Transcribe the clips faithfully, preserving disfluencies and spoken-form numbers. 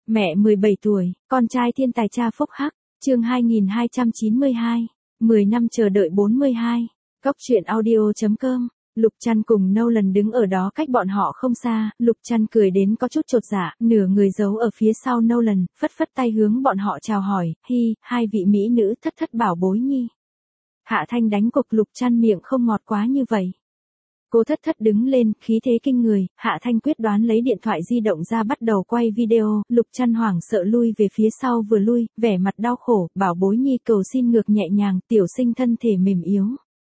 Mẹ mười bảy tuổi, con trai thiên tài cha phúc hắc, chương hai nghìn hai trăm chín mươi hai, mười năm chờ đợi bốn mươi hai, Cốc truyện audio.com, Lục Trăn cùng Nolan đứng ở đó cách bọn họ không xa, Lục Trăn cười đến có chút chột dạ, nửa người giấu ở phía sau Nolan, phất phất tay hướng bọn họ chào hỏi, hi, hai vị mỹ nữ thất thất bảo bối nhi. Hạ Thanh đánh cục Lục Trăn miệng không ngọt quá như vậy. Cô thất thất đứng lên, khí thế kinh người, Hạ Thanh quyết đoán lấy điện thoại di động ra bắt đầu quay video, Lục Trăn hoảng sợ lui về phía sau vừa lui, vẻ mặt đau khổ, bảo bối nhi cầu xin ngược nhẹ nhàng, tiểu sinh thân thể mềm yếu.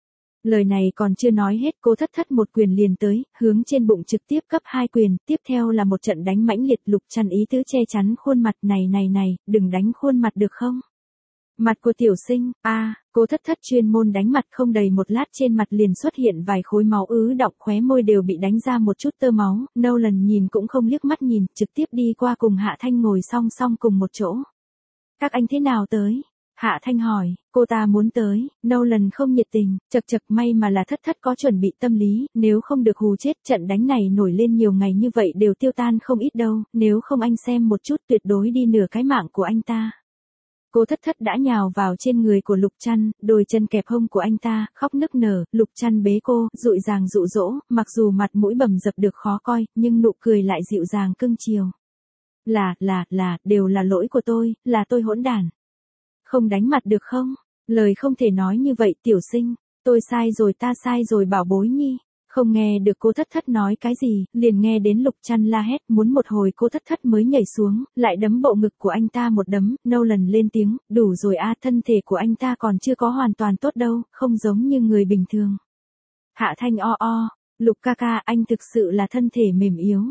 Lời này còn chưa nói hết, cô thất thất một quyền liền tới, hướng trên bụng trực tiếp cấp hai quyền, tiếp theo là một trận đánh mãnh liệt. Lục Trăn ý tứ che chắn khuôn mặt, này này này, đừng đánh khuôn mặt được không? Mặt của tiểu sinh, a à, cô thất thất chuyên môn đánh mặt, không đầy một lát trên mặt liền xuất hiện vài khối máu ứ đọng, khóe môi đều bị đánh ra một chút tơ máu. Nolan nhìn cũng không liếc mắt nhìn, trực tiếp đi qua cùng Hạ Thanh ngồi song song cùng một chỗ. Các anh thế nào tới? Hạ Thanh hỏi, cô ta muốn tới, Nolan không nhiệt tình, chật chật may mà là thất thất có chuẩn bị tâm lý, nếu không được hù chết, trận đánh này nổi lên nhiều ngày như vậy đều tiêu tan không ít đâu, nếu không anh xem một chút tuyệt đối đi nửa cái mạng của anh ta. Cô thất thất đã nhào vào trên người của Lục Trăn, đôi chân kẹp hông của anh ta, khóc nức nở, Lục Trăn bế cô, dụi dàng dụ dỗ, mặc dù mặt mũi bầm dập được khó coi, nhưng nụ cười lại dịu dàng cưng chiều. Là, là, là, đều là lỗi của tôi, là tôi hỗn đản. Không đánh mặt được không? Lời không thể nói như vậy tiểu sinh, tôi sai rồi ta sai rồi bảo bối nhi. Không nghe được cô thất thất nói cái gì, liền nghe đến Lục Trăn la hét, muốn một hồi cô thất thất mới nhảy xuống, lại đấm bộ ngực của anh ta một đấm. Nolan lên tiếng, đủ rồi a, thân thể của anh ta còn chưa có hoàn toàn tốt đâu, không giống như người bình thường. Hạ Thanh o o, Lục ca ca, anh thực sự là thân thể mềm yếu.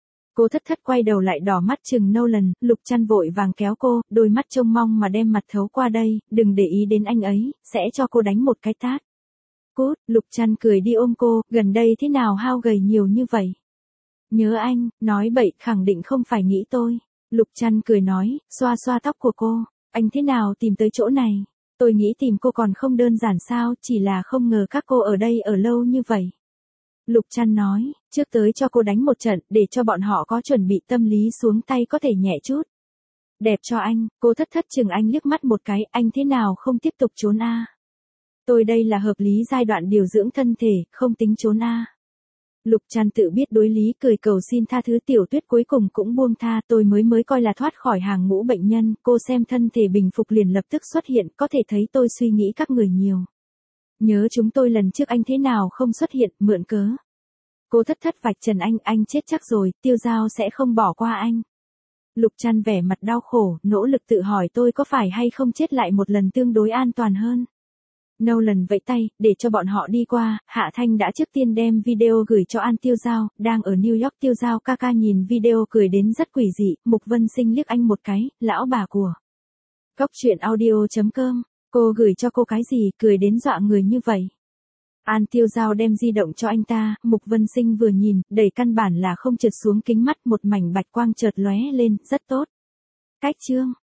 Cô thất thất quay đầu lại đỏ mắt chừng Nolan, Lục Trăn vội vàng kéo cô, đôi mắt trông mong mà đem mặt thấu qua đây, đừng để ý đến anh ấy, sẽ cho cô đánh một cái tát. Cút, Lục Trăn cười đi ôm cô, gần đây thế nào hao gầy nhiều như vậy? Nhớ anh, nói bậy, khẳng định không phải nghĩ tôi. Lục Trăn cười nói, xoa xoa tóc của cô, anh thế nào tìm tới chỗ này? Tôi nghĩ tìm cô còn không đơn giản sao, chỉ là không ngờ các cô ở đây ở lâu như vậy. Lục Trăn nói, trước tới cho cô đánh một trận, để cho bọn họ có chuẩn bị tâm lý xuống tay có thể nhẹ chút. Đẹp cho anh, cô thất thất chừng anh liếc mắt một cái, anh thế nào không tiếp tục trốn a? Tôi đây là hợp lý giai đoạn điều dưỡng thân thể, không tính trốn a. Lục Trăn tự biết đối lý, cười cầu xin tha thứ. Tiểu Tuyết cuối cùng cũng buông tha, tôi mới mới coi là thoát khỏi hàng ngũ bệnh nhân, cô xem thân thể bình phục liền lập tức xuất hiện, có thể thấy tôi suy nghĩ các người nhiều. Nhớ chúng tôi lần trước anh thế nào không xuất hiện, mượn cớ. Cô thất thất vạch trần anh, anh chết chắc rồi, Tiêu Giao sẽ không bỏ qua anh. Lục Trăn vẻ mặt đau khổ, nỗ lực tự hỏi tôi có phải hay không chết lại một lần tương đối an toàn hơn. Nolan vẫy tay, để cho bọn họ đi qua, Hạ Thanh đã trước tiên đem video gửi cho An Tiêu Giao, đang ở New York. Tiêu Giao ca ca nhìn video cười đến rất quỷ dị, Mục Vân Sinh liếc anh một cái, lão bà của. Cốc truyện audio.com, cô gửi cho cô cái gì, cười đến dọa người như vậy. An Tiêu Giao đem di động cho anh ta, Mục Vân Sinh vừa nhìn, đầy căn bản là không trượt xuống kính mắt, một mảnh bạch quang chợt lóe lên, rất tốt. Cách chương.